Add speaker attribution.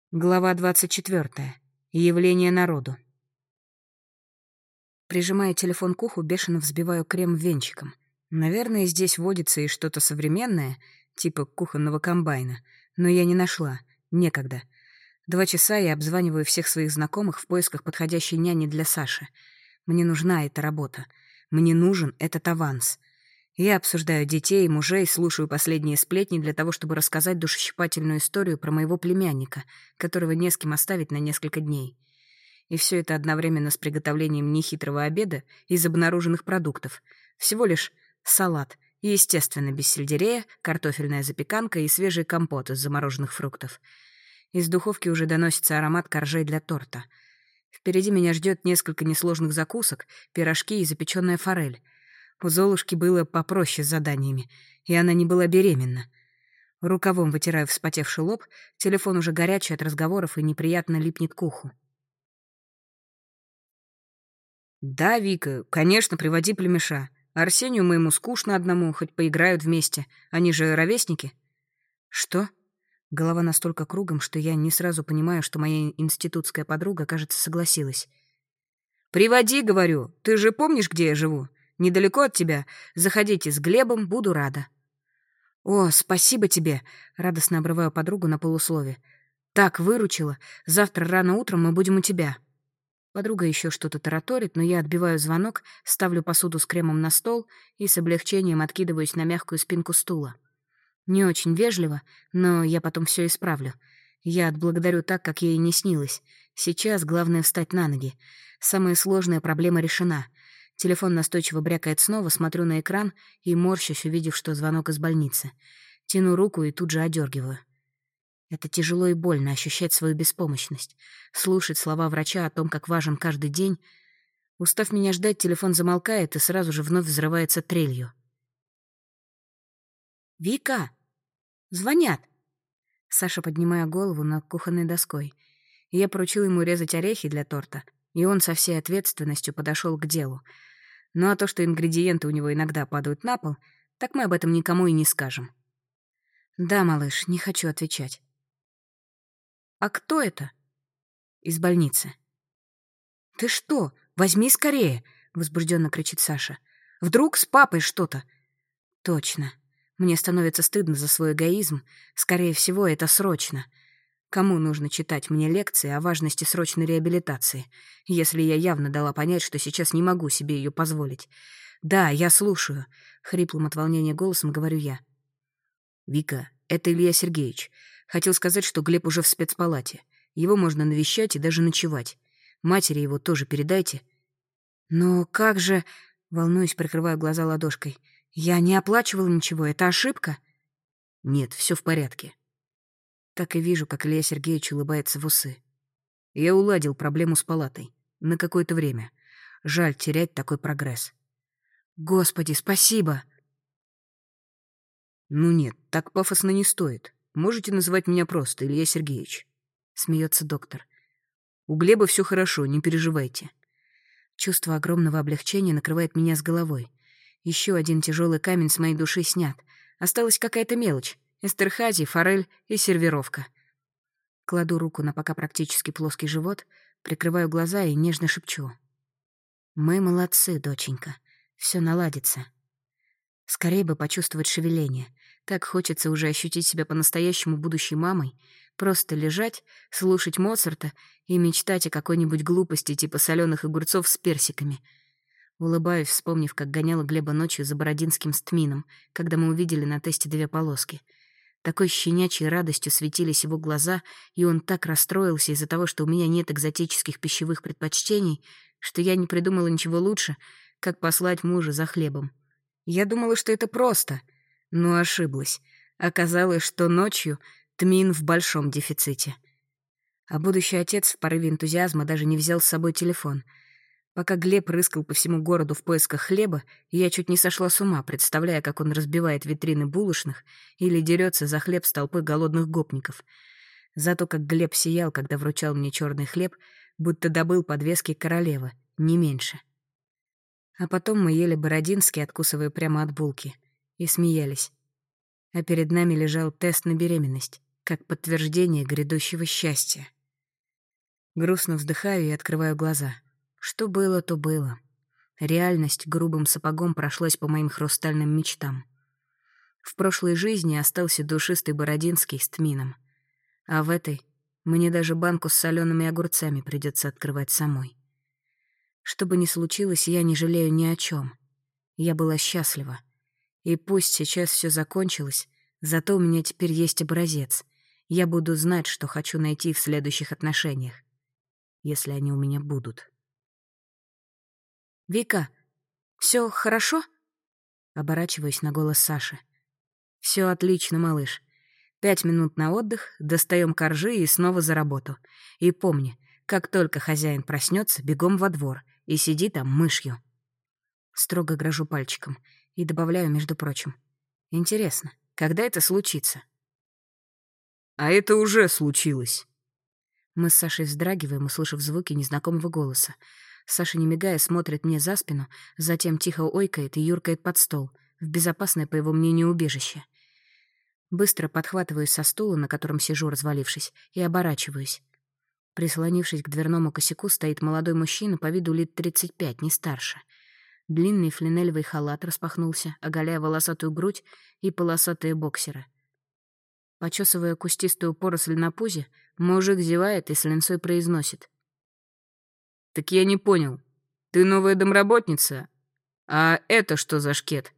Speaker 1: Глава 24. Явление народу. Прижимая телефон к уху, бешено взбиваю крем венчиком. Наверное, здесь водится и что-то современное, типа кухонного комбайна, но я не нашла. Некогда. 2 часа я обзваниваю всех своих знакомых в поисках подходящей няни для Саши. Мне нужна эта работа. Мне нужен этот аванс. Я обсуждаю детей и мужей, слушаю последние сплетни для того, чтобы рассказать душещипательную историю про моего племянника, которого не с кем оставить на несколько дней. И все это одновременно с приготовлением нехитрого обеда из обнаруженных продуктов. Всего лишь салат, и, естественно, без сельдерея, картофельная запеканка и свежий компот из замороженных фруктов. Из духовки уже доносится аромат коржей для торта. Впереди меня ждет несколько несложных закусок, пирожки и запеченная форель. У Золушки было попроще с заданиями, и она не была беременна. Рукавом вытираю вспотевший лоб, телефон уже горячий от разговоров и неприятно липнет к уху. «Да, Вика, конечно, приводи племеша. Арсению моему скучно одному, хоть поиграют вместе. Они же ровесники». «Что?» Голова настолько кругом, что я не сразу понимаю, что моя институтская подруга, кажется, согласилась. «Приводи, говорю. Ты же помнишь, где я живу? Недалеко от тебя. Заходите с Глебом, буду рада». «О, спасибо тебе!» — радостно обрываю подругу на полуслове. «Так, выручила. Завтра рано утром мы будем у тебя». Подруга еще что-то тараторит, но я отбиваю звонок, ставлю посуду с кремом на стол и с облегчением откидываюсь на мягкую спинку стула. Не очень вежливо, но я потом все исправлю. Я отблагодарю так, как ей не снилось. Сейчас главное встать на ноги. Самая сложная проблема решена. Телефон настойчиво брякает снова, смотрю на экран и морщусь, увидев, что звонок из больницы. Тяну руку и тут же одергиваю. Это тяжело и больно — ощущать свою беспомощность. Слушать слова врача о том, как важен каждый день. Устав меня ждать, телефон замолкает и сразу же вновь взрывается трелью. «Вика! Звонят!» Саша, поднимая голову над кухонной доской. Я поручил ему резать орехи для торта, и он со всей ответственностью подошел к делу. Ну а то, что ингредиенты у него иногда падают на пол, так мы об этом никому и не скажем. «Да, малыш, не хочу отвечать». «А кто это?» «Из больницы». «Ты что? Возьми скорее!» — возбужденно кричит Саша. «Вдруг с папой что-то?» «Точно. Мне становится стыдно за свой эгоизм. Скорее всего, это срочно. Кому нужно читать мне лекции о важности срочной реабилитации, если я явно дала понять, что сейчас не могу себе ее позволить? Да, я слушаю», — хриплым от волнения голосом говорю я. «Вика, это Илья Сергеевич. Хотел сказать, что Глеб уже в спецпалате. Его можно навещать и даже ночевать. Матери его тоже передайте». «Но как же...» — волнуюсь, прикрываю глаза ладошкой. «Я не оплачивала ничего, это ошибка?» «Нет, все в порядке». Так и вижу, как Илья Сергеевич улыбается в усы. «Я уладил проблему с палатой. На какое-то время. Жаль терять такой прогресс». «Господи, спасибо!» «Ну нет, так пафосно не стоит. Можете называть меня просто Илья Сергеевич», — смеется доктор. «У Глеба все хорошо, не переживайте». Чувство огромного облегчения накрывает меня с головой. Еще один тяжелый камень с моей души снят. Осталась какая-то мелочь. Эстерхази, форель и сервировка. Кладу руку на пока практически плоский живот, прикрываю глаза и нежно шепчу. «Мы молодцы, доченька. Все наладится». Скорее бы почувствовать шевеление. Так хочется уже ощутить себя по-настоящему будущей мамой. Просто лежать, слушать Моцарта и мечтать о какой-нибудь глупости типа соленых огурцов с персиками. Улыбаюсь, вспомнив, как гоняла Глеба ночью за Бородинским с Тмином, когда мы увидели на тесте 2 полоски. Такой щенячьей радостью светились его глаза, и он так расстроился из-за того, что у меня нет экзотических пищевых предпочтений, что я не придумала ничего лучше, как послать мужа за хлебом. Я думала, что это просто, но ошиблась. Оказалось, что ночью Тмин в большом дефиците. А будущий отец в порыве энтузиазма даже не взял с собой телефон. Пока Глеб рыскал по всему городу в поисках хлеба, я чуть не сошла с ума, представляя, как он разбивает витрины булочных или дерется за хлеб с толпой голодных гопников. Зато как Глеб сиял, когда вручал мне черный хлеб, будто добыл подвески королевы, не меньше. А потом мы ели бородинский, откусывая прямо от булки, и смеялись. А перед нами лежал тест на беременность, как подтверждение грядущего счастья. Грустно вздыхаю и открываю глаза. Что было, то было. Реальность грубым сапогом прошлась по моим хрустальным мечтам. В прошлой жизни остался душистый Бородинский с тмином. А в этой мне даже банку с солеными огурцами придется открывать самой. Что бы ни случилось, я не жалею ни о чем. Я была счастлива. И пусть сейчас все закончилось, зато у меня теперь есть образец. Я буду знать, что хочу найти в следующих отношениях, если они у меня будут. «Вика, все хорошо?» Оборачиваюсь на голос Саши. «Все отлично, малыш. 5 минут на отдых, достаем коржи и снова за работу. И помни, как только хозяин проснется, бегом во двор и сиди там мышью». Строго грожу пальчиком и добавляю, между прочим. «Интересно, когда это случится?»
Speaker 2: «А это уже случилось».
Speaker 1: Мы с Сашей вздрагиваем, услышав звуки незнакомого голоса. Саша, не мигая, смотрит мне за спину, затем тихо ойкает и юркает под стол, в безопасное, по его мнению, убежище. Быстро подхватываюсь со стула, на котором сижу, развалившись, и оборачиваюсь. Прислонившись к дверному косяку, стоит молодой мужчина, по виду лет 35, не старше. Длинный фланелевый халат распахнулся, оголяя волосатую грудь и полосатые боксеры. Почесывая кустистую поросль на пузе, мужик зевает и с линцой произносит:
Speaker 2: «Так я не понял. Ты новая домработница? А это что за шкет?»